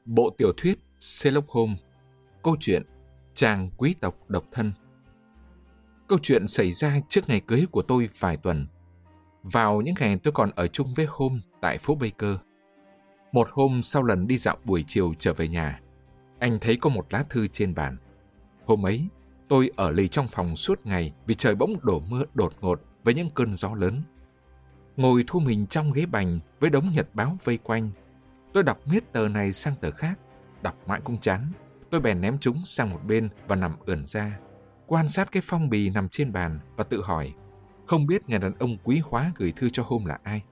Bộ tiểu thuyết Sherlock Holmes. Câu chuyện Chàng quý tộc độc thân. Câu chuyện xảy ra trước ngày cưới của tôi vài tuần. Vào những ngày tôi còn ở chung với Holmes tại phố Baker. Một hôm sau lần đi dạo buổi chiều trở về nhà, anh thấy có một lá thư trên bàn. Hôm ấy, tôi ở lì trong phòng suốt ngày vì trời bỗng đổ mưa đột ngột với những cơn gió lớn. Ngồi thu mình trong ghế bành với đống nhật báo vây quanh, tôi đọc miết tờ này sang tờ khác, đọc mãi cũng chán. Tôi bèn ném chúng sang một bên và nằm ườn ra, quan sát cái phong bì nằm trên bàn và tự hỏi, không biết người đàn ông quý hóa gửi thư cho Holmes là ai.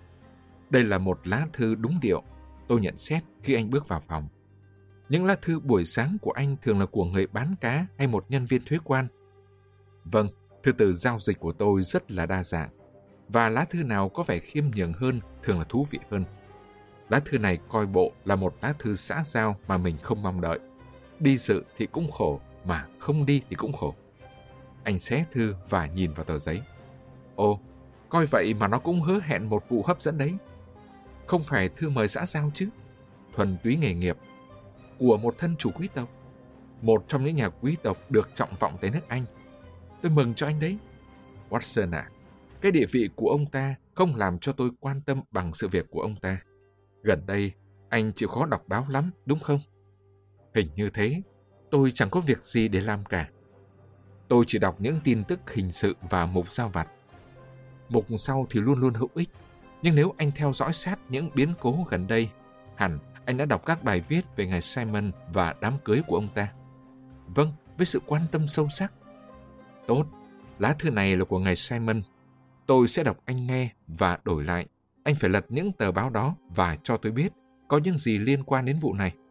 Đây là một lá thư đúng điệu, tôi nhận xét khi anh bước vào phòng. Những lá thư buổi sáng của anh thường là của người bán cá hay một nhân viên thuế quan. Vâng, thư từ giao dịch của tôi rất là đa dạng, và lá thư nào có vẻ khiêm nhường hơn thường là thú vị hơn. Lá thư này coi bộ là một lá thư xã giao mà mình không mong đợi. Đi dự thì cũng khổ, mà không đi thì cũng khổ. Anh xé thư và nhìn vào tờ giấy. Ồ, coi vậy mà nó cũng hứa hẹn một vụ hấp dẫn đấy. Không phải thư mời xã giao chứ, thuần túy nghề nghiệp, của một thân chủ quý tộc, một trong những nhà quý tộc được trọng vọng tại nước Anh. Tôi mừng cho anh đấy. Watson à, cái địa vị của ông ta không làm cho tôi quan tâm bằng sự việc của ông ta. Gần đây, anh chịu khó đọc báo lắm, đúng không? Hình như thế, tôi chẳng có việc gì để làm cả. Tôi chỉ đọc những tin tức hình sự và mục giao vặt. Mục sau thì luôn luôn hữu ích, nhưng nếu anh theo dõi sát những biến cố gần đây, hẳn anh đã đọc các bài viết về ngài Simon và đám cưới của ông ta. Vâng, với sự quan tâm sâu sắc. Tốt, lá thư này là của ngài Simon. Tôi sẽ đọc anh nghe và đổi lại. Anh phải lật những tờ báo đó và cho tôi biết có những gì liên quan đến vụ này.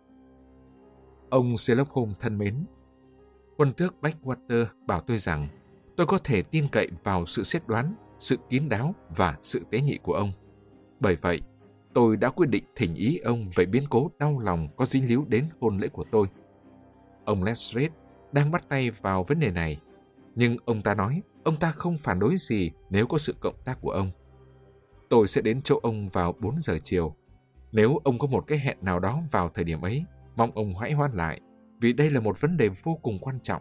Ông Sherlock Holmes thân mến, quân tước Blackwater bảo tôi rằng tôi có thể tin cậy vào sự xét đoán, sự kín đáo và sự tế nhị của ông. Bởi vậy, tôi đã quyết định thỉnh ý ông về biến cố đau lòng có dính líu đến hôn lễ của tôi. Ông Lestrade đang bắt tay vào vấn đề này, nhưng ông ta nói ông ta không phản đối gì nếu có sự cộng tác của ông. Tôi sẽ đến chỗ ông vào 4 giờ chiều. Nếu ông có một cái hẹn nào đó vào thời điểm ấy, mong ông hãy hoãn lại, vì đây là một vấn đề vô cùng quan trọng.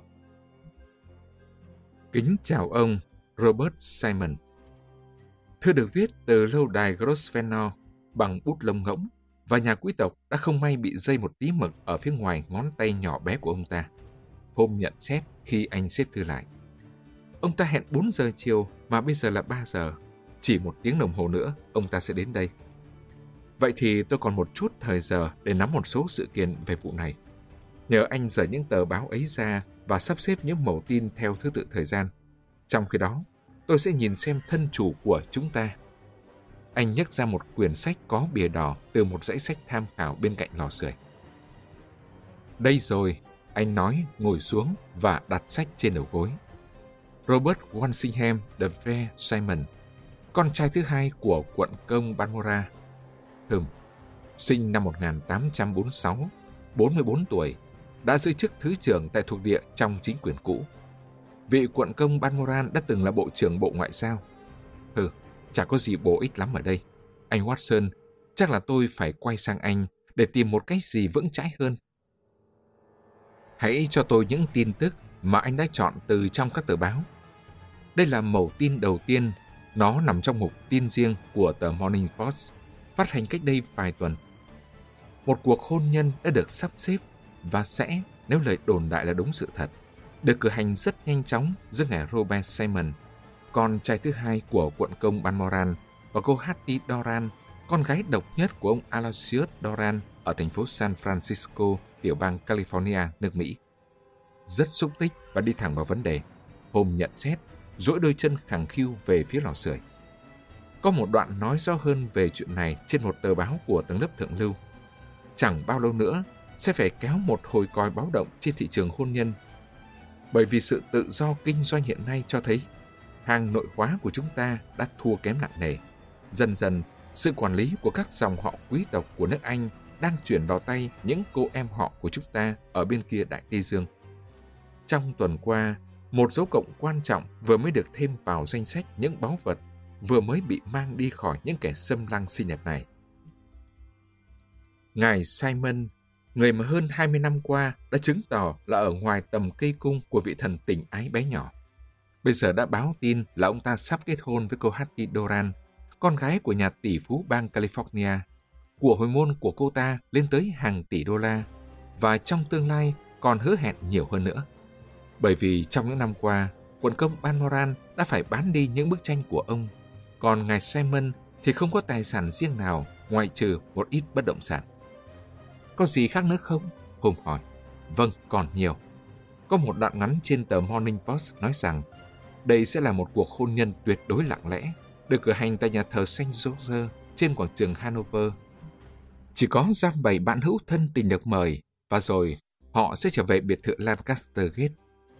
Kính chào ông, Robert Simon. Thư được viết từ lâu đài Grosvenor bằng bút lông ngỗng, và nhà quý tộc đã không may bị dây một tí mực ở phía ngoài ngón tay nhỏ bé của ông ta. Holmes nhận xét khi anh xếp thư lại. Ông ta hẹn 4 giờ chiều mà bây giờ là 3 giờ. Chỉ 1 tiếng đồng hồ nữa, ông ta sẽ đến đây. Vậy thì tôi còn một chút thời giờ để nắm một số sự kiện về vụ này. Nhờ anh dời những tờ báo ấy ra và sắp xếp những mẩu tin theo thứ tự thời gian. Trong khi đó, tôi sẽ nhìn xem thân chủ của chúng ta. Anh nhấc ra một quyển sách có bìa đỏ từ một dãy sách tham khảo bên cạnh lò sưởi. Đây rồi, anh nói, ngồi xuống và đặt sách trên đầu gối. Robert Walsingham de Vere Simon, con trai thứ hai của quận công Balmoral. Sinh năm 1846, 44 tuổi, đã giữ chức thứ trưởng tại thuộc địa trong chính quyền cũ. Vị quận công Balmoral đã từng là bộ trưởng Bộ Ngoại giao. Chả có gì bổ ích lắm ở đây. Anh Watson, chắc là tôi phải quay sang anh để tìm một cái gì vững chãi hơn. Hãy cho tôi những tin tức mà anh đã chọn từ trong các tờ báo. Đây là mẩu tin đầu tiên, nó nằm trong mục tin riêng của tờ Morning Post, phát hành cách đây vài tuần. Một cuộc hôn nhân đã được sắp xếp và sẽ, nếu lời đồn đại là đúng sự thật, được cử hành rất nhanh chóng giữa ngài Robert Simon, con trai thứ hai của quận công Balmoral, và cô Hattie Doran, con gái độc nhất của ông Aloysius Doran ở thành phố San Francisco, tiểu bang California, nước Mỹ. Rất xúc tích và đi thẳng vào vấn đề, Holmes nhận xét, duỗi đôi chân khẳng khiu về phía lò sưởi. Có một đoạn nói rõ hơn về chuyện này trên một tờ báo của tầng lớp thượng lưu. Chẳng bao lâu nữa sẽ phải kéo một hồi còi báo động trên thị trường hôn nhân. Bởi vì sự tự do kinh doanh hiện nay cho thấy hàng nội khóa của chúng ta đã thua kém nặng nề. Dần dần, sự quản lý của các dòng họ quý tộc của nước Anh đang chuyển vào tay những cô em họ của chúng ta ở bên kia Đại Tây Dương. Trong tuần qua, một dấu cộng quan trọng vừa mới được thêm vào danh sách những báu vật vừa mới bị mang đi khỏi những kẻ xâm lăng sinh nhật này. Ngài Simon Người mà hơn 20 năm qua đã chứng tỏ là ở ngoài tầm cây cung của vị thần tình ái bé nhỏ. Bây giờ đã báo tin là ông ta sắp kết hôn với cô Hattie Doran, con gái của nhà tỷ phú bang California. Của hồi môn của cô ta lên tới hàng tỷ đô la, và trong tương lai còn hứa hẹn nhiều hơn nữa. Bởi vì trong những năm qua, quận công Balmoral đã phải bán đi những bức tranh của ông, còn ngài Simon thì không có tài sản riêng nào ngoại trừ một ít bất động sản. Có gì khác nữa không? Holmes hỏi. Vâng, còn nhiều. Có một đoạn ngắn trên tờ Morning Post nói rằng đây sẽ là một cuộc hôn nhân tuyệt đối lặng lẽ, được cử hành tại nhà thờ Saint George trên quảng trường Hanover. Chỉ có giam 7 bạn hữu thân tình được mời, và rồi họ sẽ trở về biệt thự Lancaster Gate.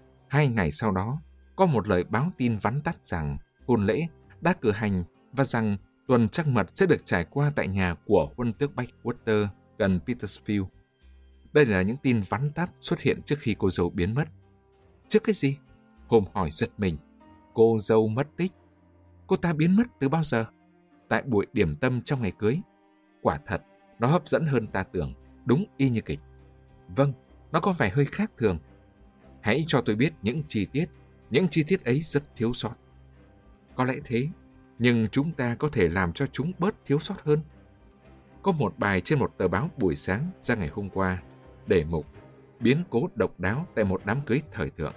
2 ngày sau đó, có một lời báo tin vắn tắt rằng hôn lễ đã cử hành và rằng tuần trăng mật sẽ được trải qua tại nhà của huân tước Backwater gần Petersfield. Đây là những tin vắn tắt xuất hiện trước khi cô dâu biến mất. Trước cái gì? Holmes hỏi giật mình. Cô dâu mất tích. Cô ta biến mất từ bao giờ? Tại buổi điểm tâm trong ngày cưới. Quả thật, nó hấp dẫn hơn ta tưởng, đúng y như kịch. Vâng, nó có vẻ hơi khác thường. Hãy cho tôi biết những chi tiết ấy rất thiếu sót. Có lẽ thế, nhưng chúng ta có thể làm cho chúng bớt thiếu sót hơn. Có một bài trên một tờ báo buổi sáng ra ngày hôm qua, đề mục biến cố độc đáo tại một đám cưới thời thượng.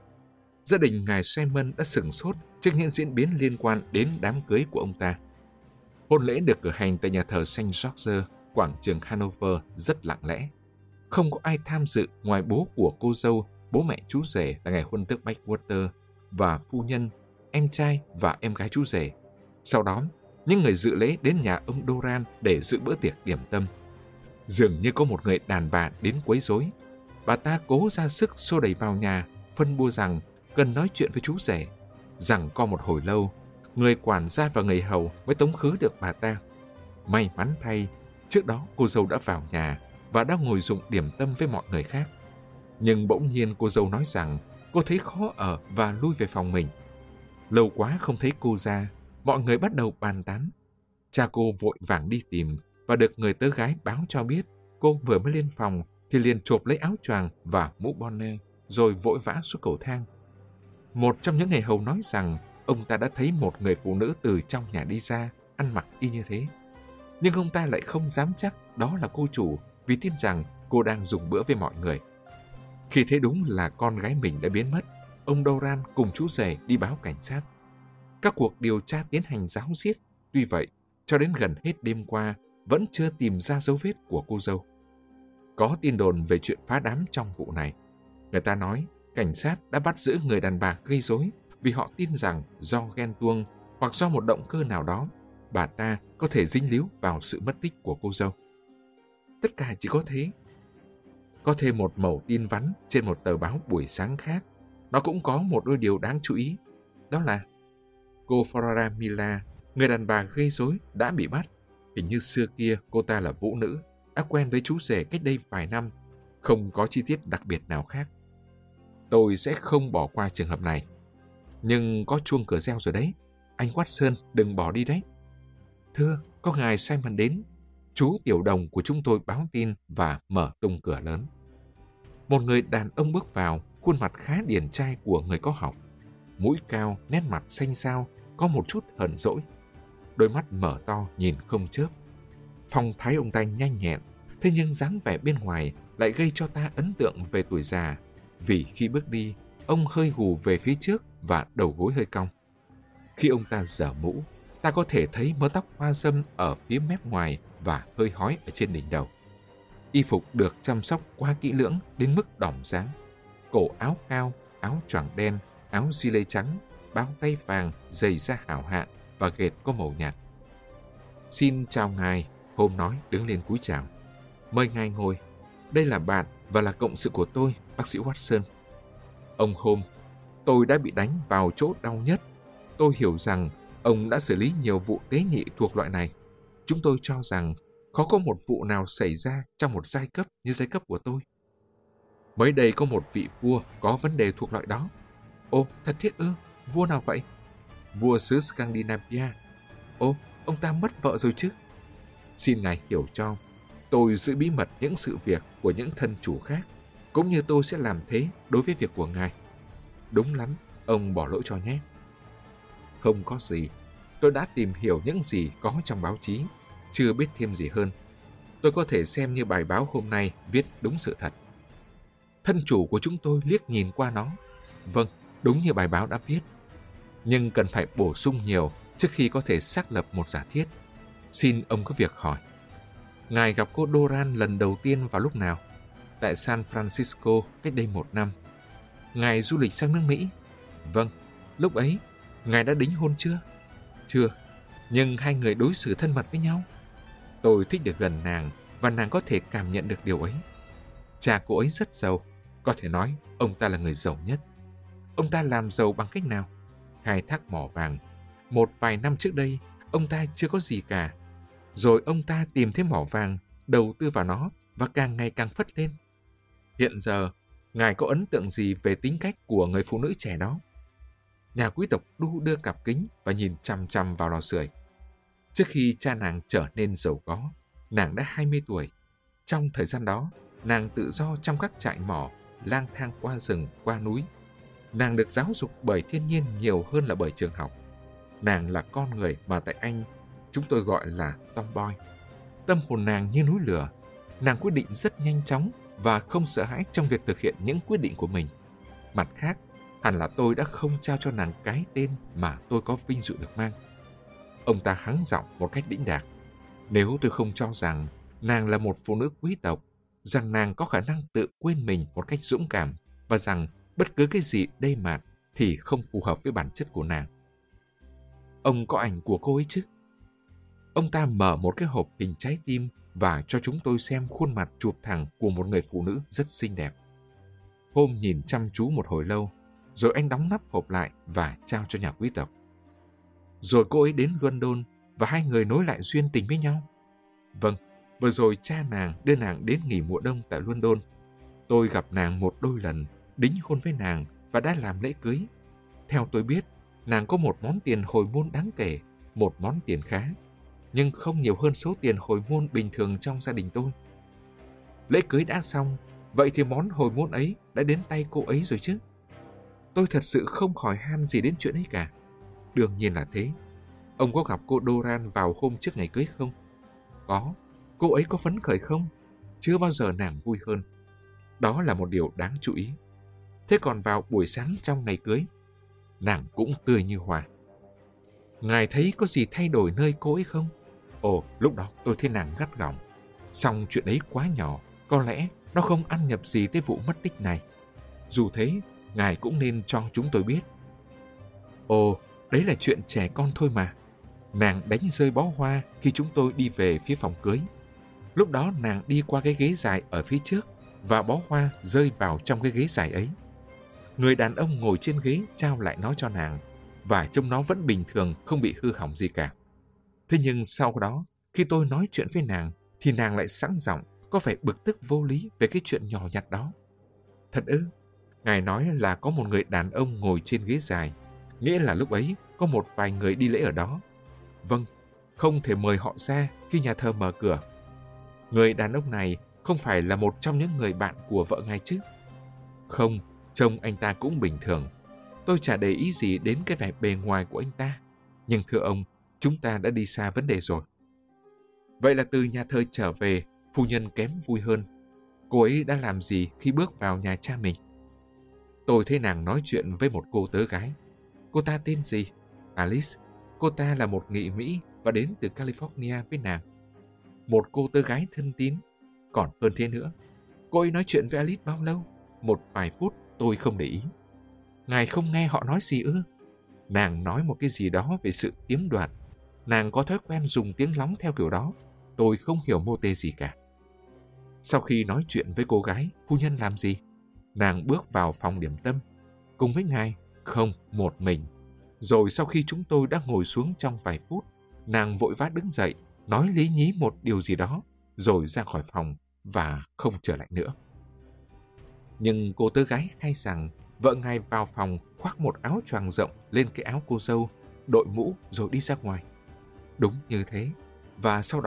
Gia đình ngài Simon đã sửng sốt trước những diễn biến liên quan đến đám cưới của ông ta. Hôn lễ được cử hành tại nhà thờ Saint George, quảng trường Hanover rất lặng lẽ. Không có ai tham dự ngoài bố của cô dâu, bố mẹ chú rể là ngài huân tước Backwater và phu nhân, em trai và em gái chú rể. Sau đó, những người dự lễ đến nhà ông Doran để dự bữa tiệc điểm tâm. Dường như có một người đàn bà đến quấy rối. Bà ta cố ra sức xô đẩy vào nhà, phân bua rằng cần nói chuyện với chú rể. Rằng co một hồi lâu, người quản gia và người hầu mới tống khứ được bà ta. May mắn thay, trước đó cô dâu đã vào nhà và đã ngồi dụng điểm tâm với mọi người khác. Nhưng bỗng nhiên cô dâu nói rằng cô thấy khó ở và lui về phòng mình. Lâu quá không thấy cô ra, mọi người bắt đầu bàn tán. Cha cô vội vàng đi tìm và được người tớ gái báo cho biết cô vừa mới lên phòng thì liền chộp lấy áo choàng và mũ bonnet rồi vội vã xuống cầu thang. Một trong những người hầu nói rằng ông ta đã thấy một người phụ nữ từ trong nhà đi ra, ăn mặc y như thế. Nhưng ông ta lại không dám chắc đó là cô chủ vì tin rằng cô đang dùng bữa với mọi người. Khi thấy đúng là con gái mình đã biến mất, ông Doran cùng chú rể đi báo cảnh sát. Các cuộc điều tra tiến hành ráo riết, tuy vậy, cho đến gần hết đêm qua vẫn chưa tìm ra dấu vết của cô dâu. Có tin đồn về chuyện phá đám trong vụ này. Người ta nói cảnh sát đã bắt giữ người đàn bà gây rối vì họ tin rằng do ghen tuông hoặc do một động cơ nào đó, bà ta có thể dính líu vào sự mất tích của cô dâu. Tất cả chỉ có thế. Có thêm một mẩu tin vắn trên một tờ báo buổi sáng khác. Nó cũng có một đôi điều đáng chú ý. Đó là cô Flora Miller, người đàn bà gây rối, đã bị bắt. Hình như xưa kia cô ta là vũ nữ, đã quen với chú rể cách đây vài năm. Không có chi tiết đặc biệt nào khác. Tôi sẽ không bỏ qua trường hợp này. Nhưng có chuông cửa reo rồi đấy. Anh Watson đừng bỏ đi đấy. Thưa, có ngài Simon đến. Chú tiểu đồng của chúng tôi báo tin và mở tung cửa lớn. Một người đàn ông bước vào, khuôn mặt khá điển trai của người có học. Mũi cao, nét mặt xanh xao, có một chút hờn dỗi. Đôi mắt mở to nhìn không chớp. Phong thái ông ta nhanh nhẹn, thế nhưng dáng vẻ bên ngoài lại gây cho ta ấn tượng về tuổi già. Vì khi bước đi, ông hơi gù về phía trước và đầu gối hơi cong. Khi ông ta giở mũ, ta có thể thấy mớ tóc hoa râm ở phía mép ngoài và hơi hói ở trên đỉnh đầu. Y phục được chăm sóc quá kỹ lưỡng đến mức đỏm dáng. Cổ áo cao, áo choàng đen, áo gi lê trắng, bao tay vàng, giày da hảo hạng và ghệt có màu nhạt. Xin chào ngài, Holmes nói đứng lên cúi chào. Mời ngài ngồi. Đây là bạn và là cộng sự của tôi, bác sĩ Watson. Ông Holmes, tôi đã bị đánh vào chỗ đau nhất. Tôi hiểu rằng ông đã xử lý nhiều vụ tế nhị thuộc loại này. Chúng tôi cho rằng khó có một vụ nào xảy ra trong một giai cấp như giai cấp của tôi. Mới đây có một vị vua có vấn đề thuộc loại đó. Ồ, thật thiết ư? Vua nào vậy? Vua xứ Scandinavia. Ồ, ông ta mất vợ rồi chứ? Xin ngài hiểu cho. Tôi giữ bí mật những sự việc của những thân chủ khác, cũng như tôi sẽ làm thế đối với việc của ngài. Đúng lắm, ông bỏ lỗi cho nhé. Không có gì. Tôi đã tìm hiểu những gì có trong báo chí, chưa biết thêm gì hơn. Tôi có thể xem như bài báo hôm nay viết đúng sự thật. Thân chủ của chúng tôi liếc nhìn qua nó. Vâng, đúng như bài báo đã viết. Nhưng cần phải bổ sung nhiều trước khi có thể xác lập một giả thiết. Xin ông có việc hỏi. Ngài gặp cô Doran lần đầu tiên vào lúc nào? Tại San Francisco cách đây 1 năm. Ngài du lịch sang nước Mỹ? Vâng. Lúc ấy, ngài đã đính hôn chưa? Chưa. Nhưng hai người đối xử thân mật với nhau. Tôi thích được gần nàng và nàng có thể cảm nhận được điều ấy. Cha cô ấy rất giàu. Có thể nói ông ta là người giàu nhất. Ông ta làm giàu bằng cách nào? Khai thác mỏ vàng. Một vài năm trước đây, ông ta chưa có gì cả. Rồi ông ta tìm thấy mỏ vàng, đầu tư vào nó và càng ngày càng phất lên. Hiện giờ, ngài có ấn tượng gì về tính cách của người phụ nữ trẻ đó? Nhà quý tộc đu đưa cặp kính và nhìn chằm chằm vào lò sưởi. Trước khi cha nàng trở nên giàu có, nàng đã 20 tuổi. Trong thời gian đó, nàng tự do trong các trại mỏ, lang thang qua rừng, qua núi. Nàng được giáo dục bởi thiên nhiên nhiều hơn là bởi trường học. Nàng là con người mà tại Anh chúng tôi gọi là tomboy. Tâm hồn nàng như núi lửa. Nàng quyết định rất nhanh chóng và không sợ hãi trong việc thực hiện những quyết định của mình. Mặt khác, hẳn là tôi đã không trao cho nàng cái tên mà tôi có vinh dự được mang. Ông ta hắng giọng một cách đĩnh đạc. Nếu tôi không cho rằng nàng là một phụ nữ quý tộc, rằng nàng có khả năng tự quên mình một cách dũng cảm và rằng bất cứ cái gì đây mạt thì không phù hợp với bản chất của nàng. Ông có ảnh của cô ấy chứ? Ông ta mở một cái hộp hình trái tim và cho chúng tôi xem khuôn mặt chụp thẳng của một người phụ nữ rất xinh đẹp. Holmes nhìn chăm chú một hồi lâu, rồi anh đóng nắp hộp lại và trao cho nhà quý tộc. Rồi cô ấy đến London và hai người nối lại duyên tình với nhau. Vâng, vừa rồi cha nàng đưa nàng đến nghỉ mùa đông tại London. Tôi gặp nàng một đôi lần, đính hôn với nàng và đã làm lễ cưới. Theo tôi biết, nàng có một món tiền hồi môn đáng kể, một món tiền khá, nhưng không nhiều hơn số tiền hồi môn bình thường trong gia đình tôi. Lễ cưới đã xong, vậy thì món hồi môn ấy đã đến tay cô ấy rồi chứ? Tôi thật sự không hỏi han gì đến chuyện ấy cả. Đương nhiên là thế. Ông có gặp cô Doran vào hôm trước ngày cưới không? Có. Cô ấy có phấn khởi không? Chưa bao giờ nàng vui hơn. Đó là một điều đáng chú ý. Thế còn vào buổi sáng trong ngày cưới, nàng cũng tươi như hoa. Ngài thấy có gì thay đổi nơi cô ấy không? Ồ, lúc đó tôi thấy nàng gắt gỏng. Song chuyện ấy quá nhỏ, có lẽ nó không ăn nhập gì tới vụ mất tích này. Dù thế, ngài cũng nên cho chúng tôi biết. Ồ, đấy là chuyện trẻ con thôi mà. Nàng đánh rơi bó hoa khi chúng tôi đi về phía phòng cưới. Lúc đó nàng đi qua cái ghế dài ở phía trước và bó hoa rơi vào trong cái ghế dài ấy. Người đàn ông ngồi trên ghế trao lại nó cho nàng và trông nó vẫn bình thường, không bị hư hỏng gì cả. Thế nhưng sau đó, khi tôi nói chuyện với nàng thì nàng lại sẵn giọng, có vẻ bực tức vô lý về cái chuyện nhỏ nhặt đó. Thật ư? Ngài nói là có một người đàn ông ngồi trên ghế dài, nghĩa là lúc ấy có một vài người đi lễ ở đó. Vâng, không thể mời họ ra khi nhà thờ mở cửa. Người đàn ông này không phải là một trong những người bạn của vợ ngài chứ? Không, trông anh ta cũng bình thường. Tôi chả để ý gì đến cái vẻ bề ngoài của anh ta. Nhưng thưa ông, chúng ta đã đi xa vấn đề rồi. Vậy là từ nhà thờ trở về, phu nhân kém vui hơn. Cô ấy đã làm gì khi bước vào nhà cha mình? Tôi thấy nàng nói chuyện với một cô tớ gái. Cô ta tên gì? Alice. Cô ta là một nghị Mỹ và đến từ California với nàng. Một cô tớ gái thân tín. Còn hơn thế nữa. Cô ấy nói chuyện với Alice bao lâu? Một vài phút tôi không để ý. Ngài không nghe họ nói gì ư? Nàng nói một cái gì đó về sự chiếm đoạt. Nàng có thói quen dùng tiếng lóng theo kiểu đó. Tôi không hiểu mô tê gì cả. Sau khi nói chuyện với cô gái, phu nhân làm gì? Nàng bước vào phòng điểm tâm. Cùng với ngài? Không, một mình. Rồi sau khi chúng tôi đã ngồi xuống trong vài phút, nàng vội vã đứng dậy, nói lý nhí một điều gì đó, rồi ra khỏi phòng và không trở lại nữa. Nhưng cô tớ gái khai rằng vợ ngài vào phòng khoác một áo choàng rộng lên cái áo cô dâu, đội mũ rồi đi ra ngoài. Đúng như thế. Và sau đó,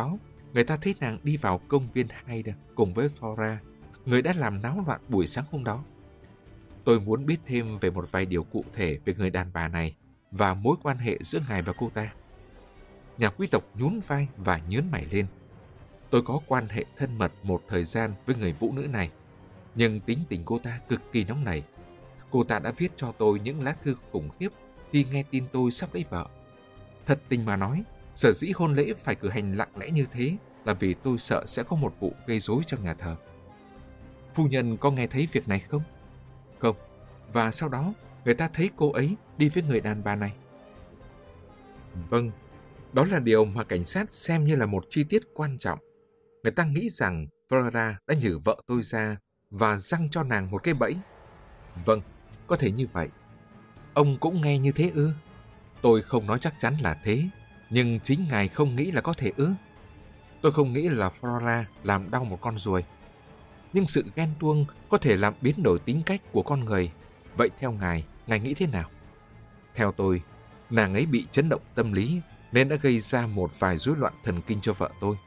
người ta thấy nàng đi vào công viên Hyde cùng với Flora, người đã làm náo loạn buổi sáng hôm đó. Tôi muốn biết thêm về một vài điều cụ thể về người đàn bà này và mối quan hệ giữa ngài và cô ta. Nhà quý tộc nhún vai và nhớn mày lên. Tôi có quan hệ thân mật một thời gian với người vũ nữ này, nhưng tính tình cô ta cực kỳ nóng nảy. Cô ta đã viết cho tôi những lá thư khủng khiếp khi nghe tin tôi sắp lấy vợ. Thật tình mà nói, sở dĩ hôn lễ phải cử hành lặng lẽ như thế là vì tôi sợ sẽ có một vụ gây rối trong nhà thờ. Phu nhân có nghe thấy việc này không? Không. Và sau đó, người ta thấy cô ấy đi với người đàn bà này. Vâng, đó là điều mà cảnh sát xem như là một chi tiết quan trọng. Người ta nghĩ rằng Flora đã nhử vợ tôi ra và giăng cho nàng một cái bẫy. Vâng, có thể như vậy. Ông cũng nghe như thế ư? Tôi không nói chắc chắn là thế, nhưng chính ngài không nghĩ là có thể ư? Tôi không nghĩ là Flora làm đau một con ruồi. Nhưng sự ghen tuông có thể làm biến đổi tính cách của con người. Vậy theo ngài nghĩ thế nào? Theo tôi, nàng ấy bị chấn động tâm lý nên đã gây ra một vài rối loạn thần kinh cho vợ tôi.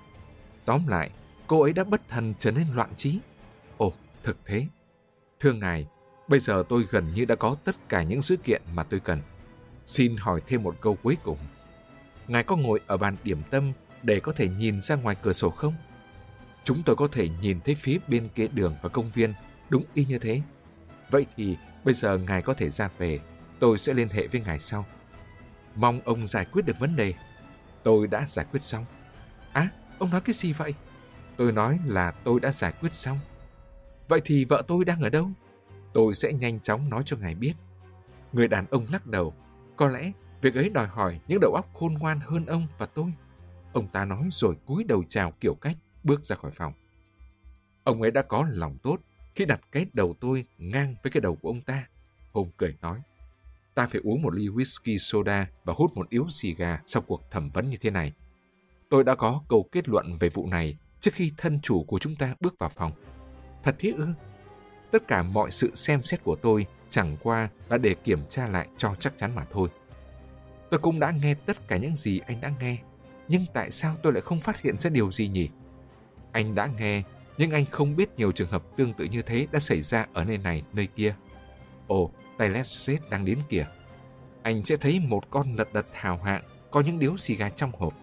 Tóm lại, cô ấy đã bất thần trở nên loạn trí. Ồ, thực thế. Thưa ngài, bây giờ tôi gần như đã có tất cả những dữ kiện mà tôi cần. Xin hỏi thêm một câu cuối cùng. Ngài có ngồi ở bàn điểm tâm để có thể nhìn ra ngoài cửa sổ không? Chúng tôi có thể nhìn thấy phía bên kia đường và công viên, đúng y như thế. Vậy thì bây giờ ngài có thể ra về, tôi sẽ liên hệ với ngài sau. Mong ông giải quyết được vấn đề. Tôi đã giải quyết xong. À, ông nói cái gì vậy? Tôi nói là tôi đã giải quyết xong. Vậy thì vợ tôi đang ở đâu? Tôi sẽ nhanh chóng nói cho ngài biết. Người đàn ông lắc đầu. Có lẽ việc ấy đòi hỏi những đầu óc khôn ngoan hơn ông và tôi. Ông ta nói rồi cúi đầu chào kiểu cách, bước ra khỏi phòng. Ông ấy đã có lòng tốt khi đặt cái đầu tôi ngang với cái đầu của ông ta. Holmes cười nói, ta phải uống một ly whisky soda và hút một điếu xì gà sau cuộc thẩm vấn như thế này. Tôi đã có câu kết luận về vụ này trước khi thân chủ của chúng ta bước vào phòng. Thật thế ư? Tất cả mọi sự xem xét của tôi chẳng qua là để kiểm tra lại cho chắc chắn mà thôi. Tôi cũng đã nghe tất cả những gì anh đã nghe, nhưng tại sao tôi lại không phát hiện ra điều gì nhỉ? Anh đã nghe, nhưng anh không biết nhiều trường hợp tương tự như thế đã xảy ra ở nơi này, nơi kia. Ồ, tay Lestrade đang đến kìa. Anh sẽ thấy một con lật đật hào hạng có những điếu xì gà trong hộp.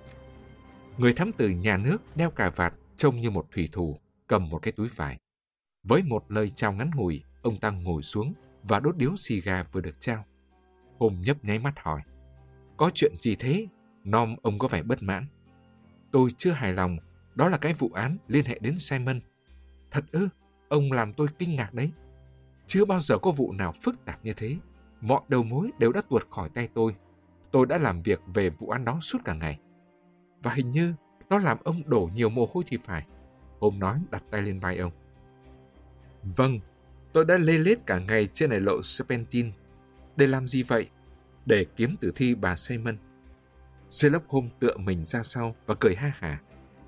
Người thám tử nhà nước đeo cà vạt trông như một thủy thủ, cầm một cái túi vải. Với một lời chào ngắn ngủi, ông ta ngồi xuống và đốt điếu xì gà vừa được trao. Holmes nhấp nháy mắt hỏi, có chuyện gì thế? Nom ông có vẻ bất mãn. Tôi chưa hài lòng, đó là cái vụ án liên hệ đến Simon. Thật ư? Ông làm tôi kinh ngạc đấy. Chưa bao giờ có vụ nào phức tạp như thế. Mọi đầu mối đều đã tuột khỏi tay tôi. Tôi đã làm việc về vụ án đó suốt cả ngày. Và hình như nó làm ông đổ nhiều mồ hôi thì phải. Holmes nói, đặt tay lên vai ông. Vâng, tôi đã lê lết cả ngày trên đại lộ Serpentine. Để làm gì vậy? Để kiếm tử thi bà Simon. Sherlock Holmes tựa mình ra sau và cười ha hả.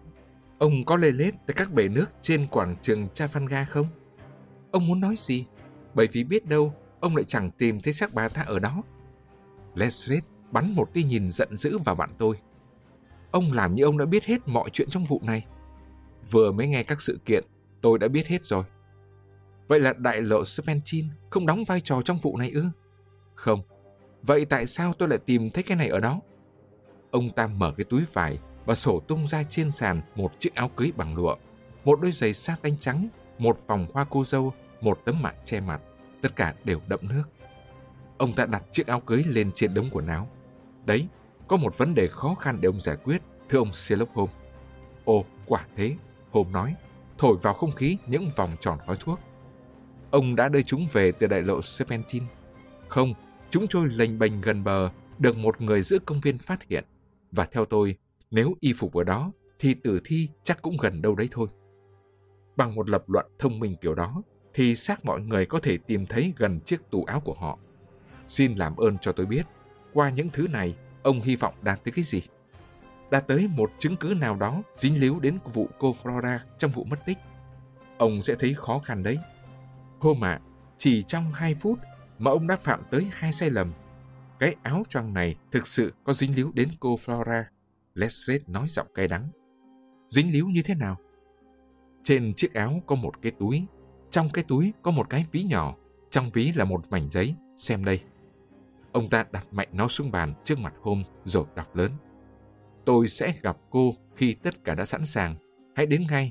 Ông có lê lết tới các bể nước trên quảng trường Trafalgar không? Ông muốn nói gì? Bởi vì biết đâu ông lại chẳng tìm thấy xác bà ta ở đó. Lestrade bắn một tia nhìn giận dữ vào bạn tôi. Ông làm như ông đã biết hết mọi chuyện trong vụ này. Vừa mới nghe các sự kiện, tôi đã biết hết rồi. Vậy là đại lộ Serpentine không đóng vai trò trong vụ này ư? Không. Vậy tại sao tôi lại tìm thấy cái này ở đó? Ông ta mở cái túi vải và sổ tung ra trên sàn một chiếc áo cưới bằng lụa, một đôi giày sa tanh trắng, một vòng hoa cô dâu, một tấm mạng che mặt, tất cả đều đẫm nước. Ông ta đặt chiếc áo cưới lên trên đống quần áo. Đấy, có một vấn đề khó khăn để ông giải quyết, thưa ông Sherlock Holmes. Ồ, quả thế, Holmes nói, thổi vào không khí những vòng tròn khói thuốc. Ông đã đưa chúng về từ đại lộ Serpentine. Không, chúng trôi lềnh bềnh gần bờ, được một người giữ công viên phát hiện. Và theo tôi, nếu y phục ở đó, thì tử thi chắc cũng gần đâu đấy thôi. Bằng một lập luận thông minh kiểu đó, thì xác mọi người có thể tìm thấy gần chiếc tủ áo của họ. Xin làm ơn cho tôi biết, qua những thứ này, ông hy vọng đạt tới cái gì? Đạt tới một chứng cứ nào đó dính líu đến vụ cô Flora trong vụ mất tích. Ông sẽ thấy khó khăn đấy. Hôm ạ, chỉ trong 2 phút mà ông đã phạm tới 2 sai lầm. Cái áo choàng này thực sự có dính líu đến cô Flora, Lestrade nói giọng cay đắng. dính líu như thế nào? Trên chiếc áo có một cái túi, trong cái túi có một cái ví nhỏ, trong ví là một mảnh giấy, xem đây. Ông ta đặt mạnh nó xuống bàn trước mặt Holmes rồi đọc lớn. Tôi sẽ gặp cô khi tất cả đã sẵn sàng. Hãy đến ngay.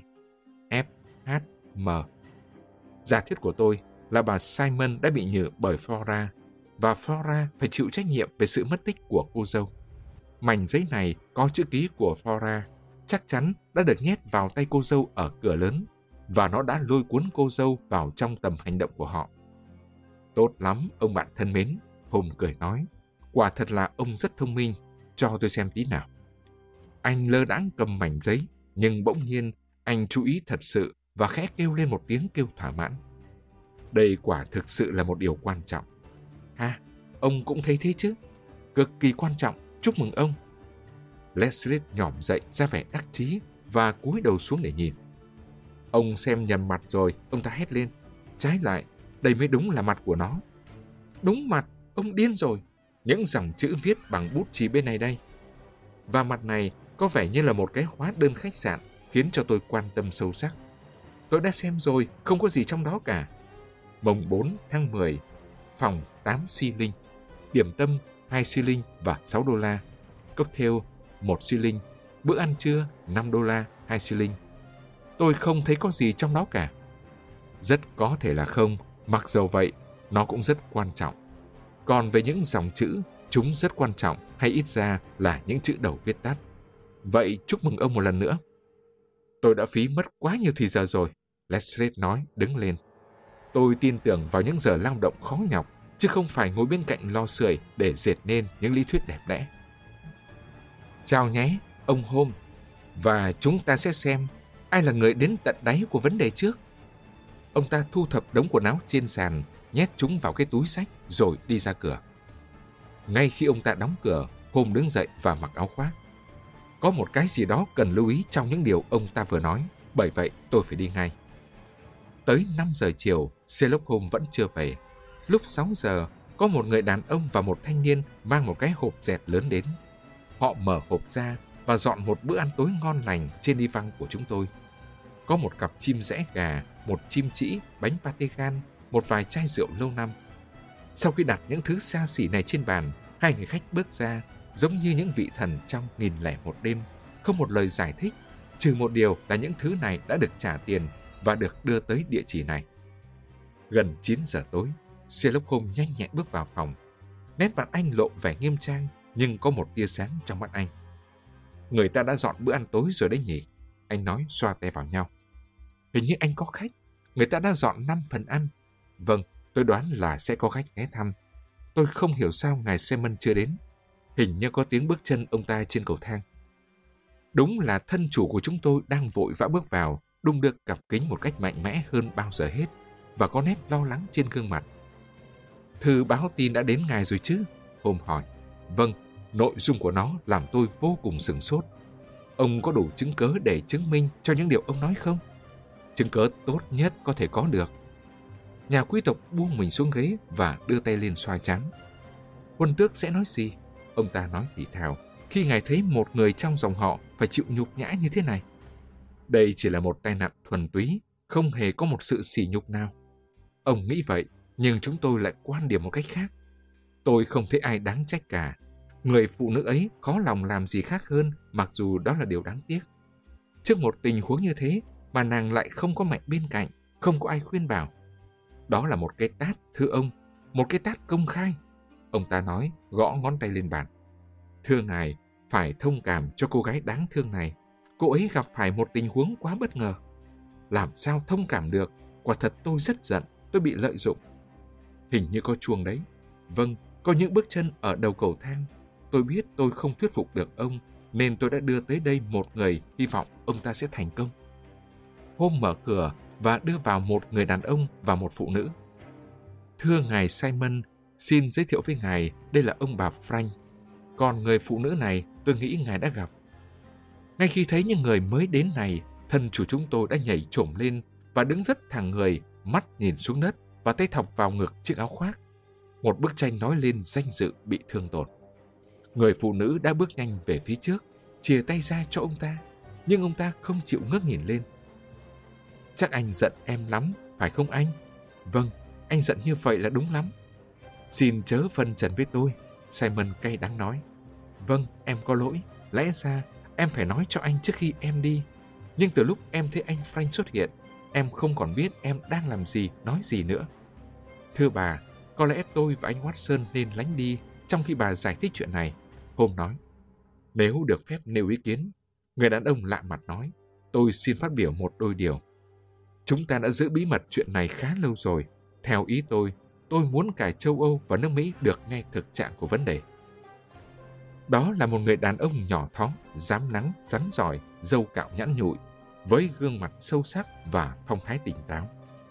F.H.M. Giả thiết của tôi là bà Simon đã bị nhử bởi Flora, và Flora phải chịu trách nhiệm về sự mất tích của cô dâu. Mảnh giấy này có chữ ký của Flora, chắc chắn đã được nhét vào tay cô dâu ở cửa lớn, và nó đã lôi cuốn cô dâu vào trong tầm hành động của họ. Tốt lắm, ông bạn thân mến, Holmes cười nói. Quả thật là ông rất thông minh, cho tôi xem tí nào. Anh lơ đãng cầm mảnh giấy, nhưng bỗng nhiên anh chú ý thật sự và khẽ kêu lên một tiếng kêu thỏa mãn. Đây quả thực sự là một điều quan trọng. Ha, ông cũng thấy thế chứ? Cực kỳ quan trọng, chúc mừng ông. Leslie nhỏm dậy ra vẻ đắc chí và cúi đầu xuống để nhìn. Ông xem nhầm mặt rồi, ông ta hét lên. Trái lại, đây mới đúng là mặt của nó. Đúng mặt, ông điên rồi. Những dòng chữ viết bằng bút chì bên này đây. Và mặt này có vẻ như là một cái hóa đơn khách sạn, khiến cho tôi quan tâm sâu sắc. Tôi đã xem rồi, không có gì trong đó cả. Mồng 4 tháng 10, phòng 8 shilling, điểm tâm 2 shilling và 6 đô la, cocktail 1 shilling, bữa ăn trưa 5 đô la 2 shilling. Tôi không thấy có gì trong đó cả. Rất có thể là không, mặc dầu vậy, nó cũng rất quan trọng. Còn về những dòng chữ, chúng rất quan trọng, hay ít ra là những chữ đầu viết tắt. Vậy chúc mừng ông một lần nữa. Tôi đã phí mất quá nhiều thời giờ rồi, Leslie nói, đứng lên. Tôi tin tưởng vào những giờ lao động khó nhọc, chứ không phải ngồi bên cạnh lò sưởi để dệt nên những lý thuyết đẹp đẽ. Chào nhé, ông Holmes. Và chúng ta sẽ xem ai là người đến tận đáy của vấn đề trước. Ông ta thu thập đống quần áo trên sàn, nhét chúng vào cái túi xách rồi đi ra cửa. Ngay khi ông ta đóng cửa, Holmes đứng dậy và mặc áo khoác. Có một cái gì đó cần lưu ý trong những điều ông ta vừa nói, bởi vậy tôi phải đi ngay. Tới 5 giờ chiều, Sherlock Holmes vẫn chưa về. Lúc 6 giờ, có một người đàn ông và một thanh niên mang một cái hộp dẹt lớn đến. Họ mở hộp ra và dọn một bữa ăn tối ngon lành trên đi văng của chúng tôi. Có một cặp chim rẽ gà, một chim trĩ, bánh pate gan, một vài chai rượu lâu năm. Sau khi đặt những thứ xa xỉ này trên bàn, hai người khách bước ra, giống như những vị thần trong 1001 đêm, không một lời giải thích, trừ một điều là những thứ này đã được trả tiền và được đưa tới địa chỉ này. Gần 9 giờ tối, Sherlock Holmes nhanh nhẹn bước vào phòng. Nét mặt anh lộ vẻ nghiêm trang, nhưng có một tia sáng trong mắt anh. Người ta đã dọn bữa ăn tối rồi đấy nhỉ? Anh nói xoa tay vào nhau. Hình như anh có khách. Người ta đã dọn 5 phần ăn. Vâng, tôi đoán là sẽ có khách ghé thăm. Tôi không hiểu sao ngài Simon chưa đến. Hình như có tiếng bước chân ông ta trên cầu thang. Đúng là thân chủ của chúng tôi đang vội vã bước vào, đung đưa cặp kính một cách mạnh mẽ hơn bao giờ hết, và có nét lo lắng trên gương mặt. Thư báo tin đã đến ngài rồi chứ? Holmes hỏi. Vâng, nội dung của nó làm tôi vô cùng sửng sốt. Ông có đủ chứng cớ để chứng minh cho những điều ông nói không? Chứng cớ tốt nhất có thể có được. Nhà quý tộc buông mình xuống ghế và đưa tay lên xoa trán. Quân tước sẽ nói gì? Ông ta nói thì thào, khi ngài thấy một người trong dòng họ phải chịu nhục nhã như thế này. Đây chỉ là một tai nạn thuần túy, không hề có một sự sỉ nhục nào. Ông nghĩ vậy, nhưng chúng tôi lại quan điểm một cách khác. Tôi không thấy ai đáng trách cả. Người phụ nữ ấy khó lòng làm gì khác hơn, mặc dù đó là điều đáng tiếc. Trước một tình huống như thế mà nàng lại không có mẹ bên cạnh, không có ai khuyên bảo. Đó là một cái tát, thưa ông, một cái tát công khai. Ông ta nói, gõ ngón tay lên bàn. Thưa ngài, phải thông cảm cho cô gái đáng thương này. Cô ấy gặp phải một tình huống quá bất ngờ. Làm sao thông cảm được? Quả thật tôi rất giận, tôi bị lợi dụng. Hình như có chuông đấy. Vâng, có những bước chân ở đầu cầu thang. Tôi biết tôi không thuyết phục được ông, nên tôi đã đưa tới đây một người, hy vọng ông ta sẽ thành công. Holmes mở cửa và đưa vào một người đàn ông và một phụ nữ. Thưa ngài Simon, xin giới thiệu với ngài, đây là ông bà Frank. Còn người phụ nữ này tôi nghĩ ngài đã gặp. Ngay khi thấy những người mới đến này, thân chủ chúng tôi đã nhảy chổm lên và đứng rất thẳng người, mắt nhìn xuống đất và tay thọc vào ngực chiếc áo khoác. Một bức tranh nói lên danh dự bị thương tổn. Người phụ nữ đã bước nhanh về phía trước, chìa tay ra cho ông ta. nhưng ông ta không chịu ngước nhìn lên. Chắc anh giận em lắm, phải không anh? Vâng, anh giận như vậy là đúng lắm. Xin chớ phân trần với tôi, Simon cay đắng nói. Vâng, em có lỗi. Lẽ ra em phải nói cho anh trước khi em đi. Nhưng từ lúc em thấy anh Frank xuất hiện, em không còn biết em đang làm gì, nói gì nữa. Thưa bà, có lẽ tôi và anh Watson nên lánh đi trong khi bà giải thích chuyện này. Holmes nói. Nếu được phép nêu ý kiến, người đàn ông lạ mặt nói, tôi xin phát biểu một đôi điều. Chúng ta đã giữ bí mật chuyện này khá lâu rồi. Theo ý tôi muốn cả châu Âu và nước Mỹ được nghe thực trạng của vấn đề. Đó là một người đàn ông nhỏ thó, rám nắng, rắn giỏi, râu cạo nhẵn nhụi, với gương mặt sâu sắc và phong thái tỉnh táo.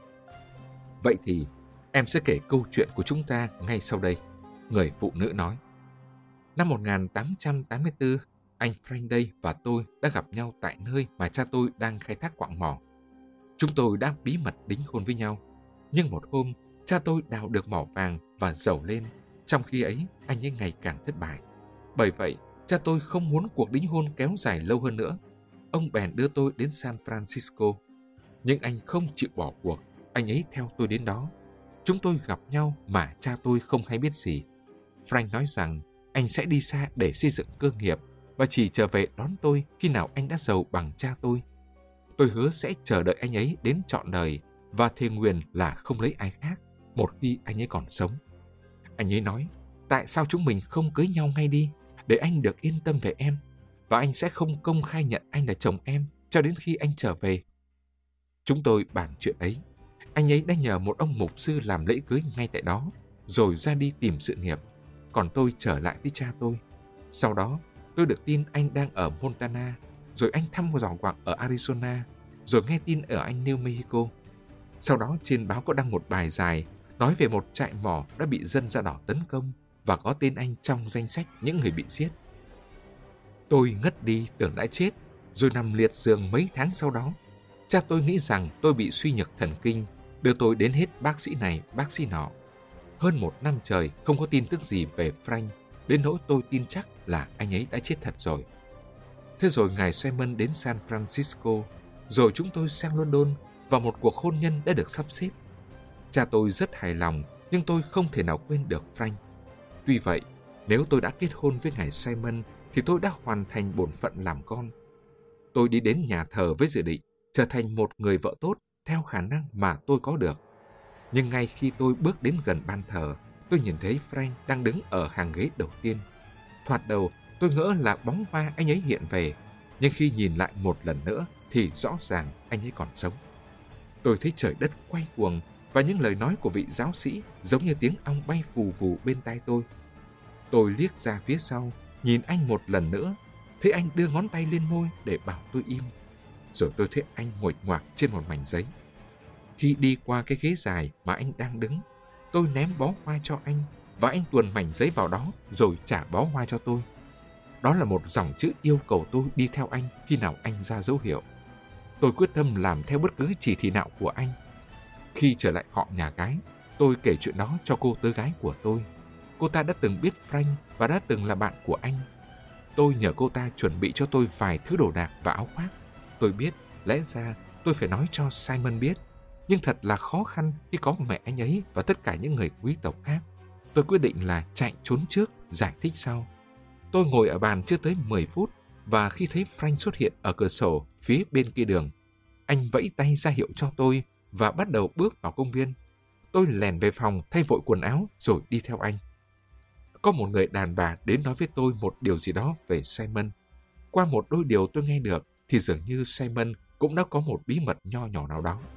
Vậy thì, em sẽ kể câu chuyện của chúng ta ngay sau đây, người phụ nữ nói. Năm 1884, anh Frank đây và tôi đã gặp nhau tại nơi mà cha tôi đang khai thác quặng mỏ. Chúng tôi đã bí mật đính hôn với nhau. Nhưng một hôm, cha tôi đào được mỏ vàng và giàu lên, trong khi ấy anh ấy ngày càng thất bại. Bởi vậy, cha tôi không muốn cuộc đính hôn kéo dài lâu hơn nữa. Ông bèn đưa tôi đến San Francisco. Nhưng anh không chịu bỏ cuộc, anh ấy theo tôi đến đó. Chúng tôi gặp nhau mà cha tôi không hay biết gì. Frank nói rằng anh sẽ đi xa để xây dựng cơ nghiệp và chỉ trở về đón tôi khi nào anh đã giàu bằng cha tôi. Tôi hứa sẽ chờ đợi anh ấy đến trọn đời và thề nguyền là không lấy ai khác một khi anh ấy còn sống. Anh ấy nói, tại sao chúng mình không cưới nhau ngay đi, để anh được yên tâm về em, và anh sẽ không công khai nhận anh là chồng em cho đến khi anh trở về. Chúng tôi bàn chuyện ấy. Anh ấy đã nhờ một ông mục sư làm lễ cưới ngay tại đó, rồi ra đi tìm sự nghiệp. Còn tôi trở lại với cha tôi. Sau đó, tôi được tin anh đang ở Montana, rồi anh thăm dò quặng ở Arizona, rồi nghe tin ở anh New Mexico. Sau đó trên báo có đăng một bài dài nói về một trại mỏ đã bị dân da đỏ tấn công và có tên anh trong danh sách những người bị giết. Tôi ngất đi tưởng đã chết, rồi nằm liệt giường mấy tháng sau đó. Cha tôi nghĩ rằng tôi bị suy nhược thần kinh, đưa tôi đến hết bác sĩ này, bác sĩ nọ. Hơn 1 năm trời không có tin tức gì về Frank, đến nỗi tôi tin chắc là anh ấy đã chết thật rồi. Thế rồi ngài Simon đến San Francisco, rồi chúng tôi sang London và một cuộc hôn nhân đã được sắp xếp. Cha tôi rất hài lòng, nhưng tôi không thể nào quên được Frank. Tuy vậy, nếu tôi đã kết hôn với ngài Simon, thì tôi đã hoàn thành bổn phận làm con. Tôi đi đến nhà thờ với dự định trở thành một người vợ tốt theo khả năng mà tôi có được. Nhưng ngay khi tôi bước đến gần ban thờ, tôi nhìn thấy Frank đang đứng ở hàng ghế đầu tiên. Thoạt đầu, tôi ngỡ là bóng ma anh ấy hiện về, nhưng khi nhìn lại một lần nữa thì rõ ràng anh ấy còn sống. Tôi thấy trời đất quay cuồng và những lời nói của vị giáo sĩ giống như tiếng ong bay phù phù bên tai tôi. Tôi liếc ra phía sau, nhìn anh một lần nữa, thấy anh đưa ngón tay lên môi để bảo tôi im. Rồi tôi thấy anh nguệch ngoạc trên một mảnh giấy. Khi đi qua cái ghế dài mà anh đang đứng, tôi ném bó hoa cho anh và anh tuồn mảnh giấy vào đó rồi trả bó hoa cho tôi. Đó là một dòng chữ yêu cầu tôi đi theo anh khi nào anh ra dấu hiệu. Tôi quyết tâm làm theo bất cứ chỉ thị nào của anh. Khi trở lại họ nhà gái, tôi kể chuyện đó cho cô tớ gái của tôi. Cô ta đã từng biết Frank và đã từng là bạn của anh. Tôi nhờ cô ta chuẩn bị cho tôi vài thứ đồ đạc và áo khoác. Tôi biết, lẽ ra tôi phải nói cho Simon biết, nhưng thật là khó khăn khi có mẹ anh ấy và tất cả những người quý tộc khác. Tôi quyết định là chạy trốn trước, giải thích sau. Tôi ngồi ở bàn chưa tới 10 phút và khi thấy Frank xuất hiện ở cửa sổ phía bên kia đường, anh vẫy tay ra hiệu cho tôi và bắt đầu bước vào công viên. Tôi lèn về phòng thay vội quần áo rồi đi theo anh. Có một người đàn bà đến nói với tôi một điều gì đó về Simon. Qua một đôi điều tôi nghe được thì dường như Simon cũng đã có một bí mật nho nhỏ nào đó.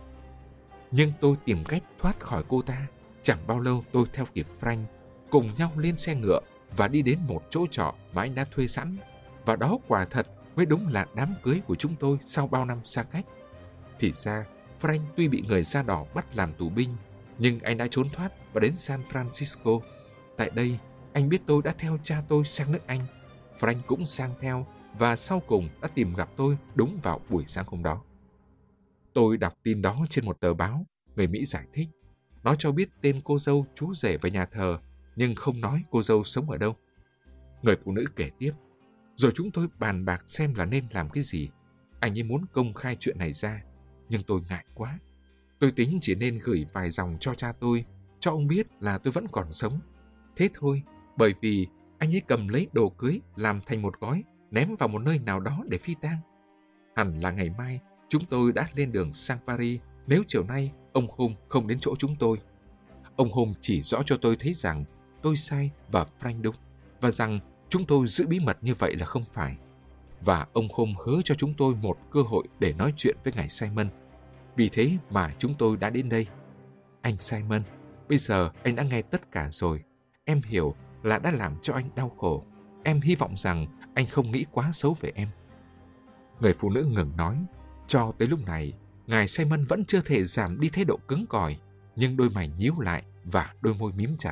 Nhưng tôi tìm cách thoát khỏi cô ta. Chẳng bao lâu tôi theo kịp Frank, cùng nhau lên xe ngựa và đi đến một chỗ trọ mà anh đã thuê sẵn. Và đó quả thật mới đúng là đám cưới của chúng tôi sau bao năm xa cách. Thì ra, Frank tuy bị người da đỏ bắt làm tù binh, nhưng anh đã trốn thoát và đến San Francisco. Tại đây, anh biết tôi đã theo cha tôi sang nước Anh. Frank cũng sang theo và sau cùng đã tìm gặp tôi đúng vào buổi sáng hôm đó. Tôi đọc tin đó trên một tờ báo, người Mỹ giải thích. Nó cho biết tên cô dâu chú rể về nhà thờ, nhưng không nói cô dâu sống ở đâu. Người phụ nữ kể tiếp. Rồi chúng tôi bàn bạc xem là nên làm cái gì. Anh ấy muốn công khai chuyện này ra, nhưng tôi ngại quá. Tôi tính chỉ nên gửi vài dòng cho cha tôi, cho ông biết là tôi vẫn còn sống. Thế thôi, bởi vì anh ấy cầm lấy đồ cưới làm thành một gói, ném vào một nơi nào đó để phi tang. Hẳn là ngày mai chúng tôi đã lên đường sang Paris nếu chiều nay ông Home không đến chỗ chúng tôi. Ông Home chỉ rõ cho tôi thấy rằng tôi sai và Frank đúng, và rằng chúng tôi giữ bí mật như vậy là không phải. Và ông Home hứa cho chúng tôi một cơ hội để nói chuyện với ngài Simon. Vì thế mà chúng tôi đã đến đây. Anh Simon, bây giờ anh đã nghe tất cả rồi. Em hiểu là đã làm cho anh đau khổ. Em hy vọng rằng anh không nghĩ quá xấu về em. Người phụ nữ ngừng nói. Cho tới lúc này, ngài Simon vẫn chưa thể giảm đi thái độ cứng cỏi, nhưng đôi mày nhíu lại và đôi môi mím chặt.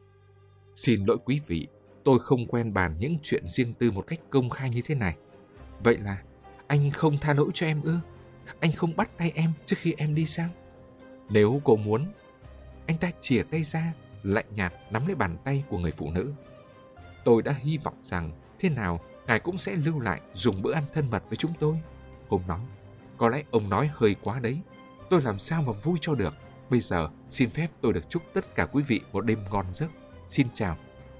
Xin lỗi quý vị, tôi không quen bàn những chuyện riêng tư một cách công khai như thế này. Vậy là anh không tha lỗi cho em ư? Anh không bắt tay em trước khi em đi sao? Nếu cô muốn, anh ta chìa tay ra, lạnh nhạt nắm lấy bàn tay của người phụ nữ. Tôi đã hy vọng rằng thế nào ngài cũng sẽ lưu lại dùng bữa ăn thân mật với chúng tôi. Ông nói, có lẽ ông nói hơi quá đấy. Tôi làm sao mà vui cho được. Bây giờ xin phép tôi được chúc tất cả quý vị một đêm ngon giấc. Xin chào.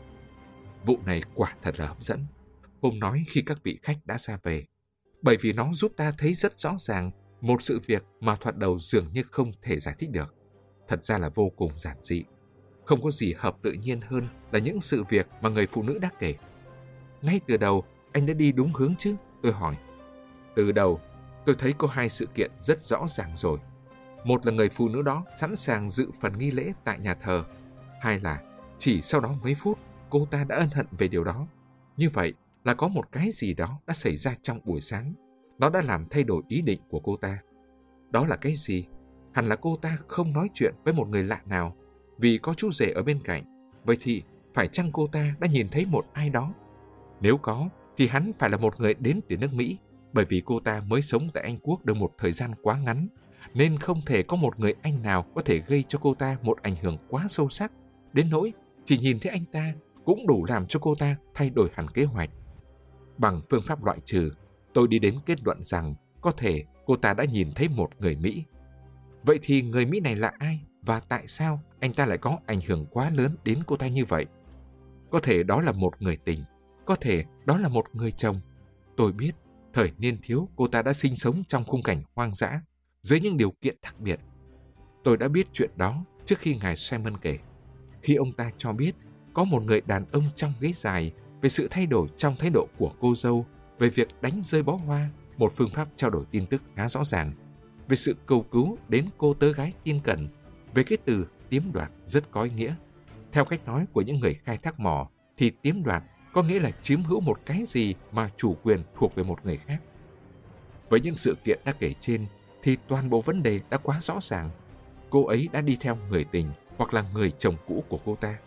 Vụ này quả thật là hấp dẫn, ông nói khi các vị khách đã ra về, bởi vì nó giúp ta thấy rất rõ ràng một sự việc mà thoạt đầu dường như không thể giải thích được. Thật ra là vô cùng giản dị. Không có gì hợp tự nhiên hơn là những sự việc mà người phụ nữ đã kể. Ngay từ đầu, anh đã đi đúng hướng chứ? Tôi hỏi. Từ đầu, tôi thấy có hai sự kiện rất rõ ràng rồi. Một là người phụ nữ đó sẵn sàng dự phần nghi lễ tại nhà thờ. Hai là chỉ sau đó mấy phút, cô ta đã ân hận về điều đó. Như vậy là có một cái gì đó đã xảy ra trong buổi sáng. Nó đã làm thay đổi ý định của cô ta. Đó là cái gì? Hẳn là cô ta không nói chuyện với một người lạ nào vì có chú rể ở bên cạnh. Vậy thì phải chăng cô ta đã nhìn thấy một ai đó? Nếu có, thì hắn phải là một người đến từ nước Mỹ, bởi vì cô ta mới sống tại Anh Quốc được một thời gian quá ngắn, nên không thể có một người Anh nào có thể gây cho cô ta một ảnh hưởng quá sâu sắc, đến nỗi chỉ nhìn thấy anh ta cũng đủ làm cho cô ta thay đổi hẳn kế hoạch. Bằng phương pháp loại trừ, tôi đi đến kết luận rằng có thể cô ta đã nhìn thấy một người Mỹ. Vậy thì người Mỹ này là ai? Và tại sao anh ta lại có ảnh hưởng quá lớn đến cô ta như vậy? Có thể đó là một người tình, có thể đó là một người chồng. Tôi biết, thời niên thiếu cô ta đã sinh sống trong khung cảnh hoang dã, dưới những điều kiện đặc biệt. Tôi đã biết chuyện đó trước khi ngài Simon kể. Khi ông ta cho biết có một người đàn ông trong ghế dài về sự thay đổi trong thái độ của cô dâu, về việc đánh rơi bó hoa, một phương pháp trao đổi tin tức khá rõ ràng, về sự cầu cứu đến cô tớ gái tin cẩn, về cái từ tiếm đoạt rất có ý nghĩa. Theo cách nói của những người khai thác mỏ, thì tiếm đoạt có nghĩa là chiếm hữu một cái gì mà chủ quyền thuộc về một người khác. Với những sự kiện đã kể trên, thì toàn bộ vấn đề đã quá rõ ràng. Cô ấy đã đi theo người tình hoặc là người chồng cũ của cô ta.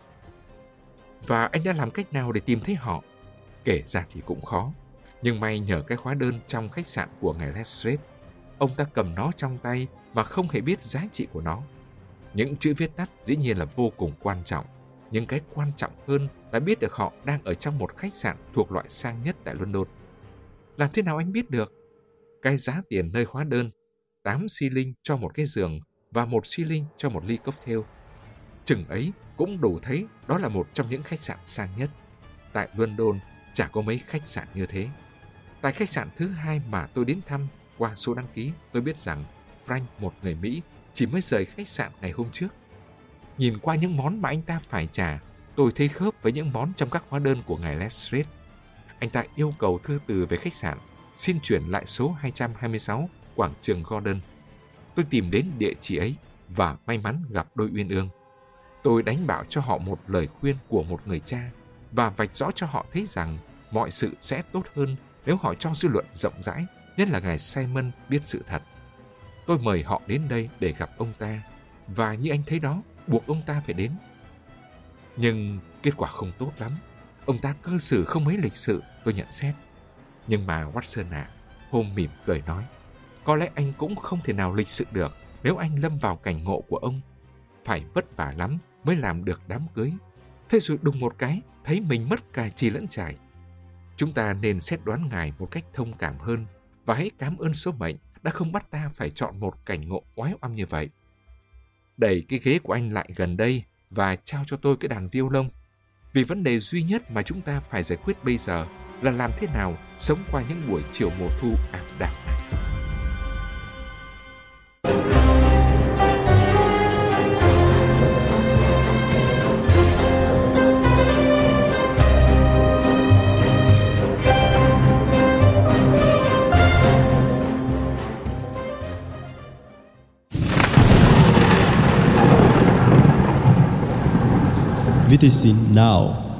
Và anh đã làm cách nào để tìm thấy họ? Kể ra thì cũng khó. Nhưng may nhờ cái hóa đơn trong khách sạn của ngài Lestrade, ông ta cầm nó trong tay mà không hề biết giá trị của nó. Những chữ viết tắt dĩ nhiên là vô cùng quan trọng, nhưng cái quan trọng hơn là biết được họ đang ở trong một khách sạn thuộc loại sang nhất tại London. Làm thế nào anh biết được? Cái giá tiền nơi hóa đơn, 8 shilling cho một cái giường và 1 shilling cho một ly cocktail. Chừng ấy cũng đủ thấy đó là một trong những khách sạn sang nhất. Tại London chả có mấy khách sạn như thế. Tại khách sạn thứ hai mà tôi đến thăm, qua số đăng ký, tôi biết rằng Frank, một người Mỹ, chỉ mới rời khách sạn ngày hôm trước. Nhìn qua những món mà anh ta phải trả, tôi thấy khớp với những món trong các hóa đơn của ngài Lestrade. Anh ta yêu cầu thư từ về khách sạn, xin chuyển lại số 226 quảng trường Gordon. Tôi tìm đến địa chỉ ấy và may mắn gặp đôi uyên ương. Tôi đánh bảo cho họ một lời khuyên của một người cha và vạch rõ cho họ thấy rằng mọi sự sẽ tốt hơn nếu họ cho dư luận rộng rãi, nhất là ngài Simon biết sự thật. Tôi mời họ đến đây để gặp ông ta, và như anh thấy đó, buộc ông ta phải đến. Nhưng kết quả không tốt lắm. Ông ta cư xử không mấy lịch sự, tôi nhận xét. Nhưng mà Watson ạ, Holmes mỉm cười nói, có lẽ anh cũng không thể nào lịch sự được nếu anh lâm vào cảnh ngộ của ông. Phải vất vả lắm mới làm được đám cưới. Thế rồi đùng một cái, thấy mình mất cả chì lẫn chài. Chúng ta nên xét đoán ngài một cách thông cảm hơn và hãy cảm ơn số mệnh đã không bắt ta phải chọn một cảnh ngộ oái oăm như vậy. Đẩy cái ghế của anh lại gần đây và trao cho tôi cái đàn violon. Vì vấn đề duy nhất mà chúng ta phải giải quyết bây giờ là làm thế nào sống qua những buổi chiều mùa thu ảm đạm này. VTC Now.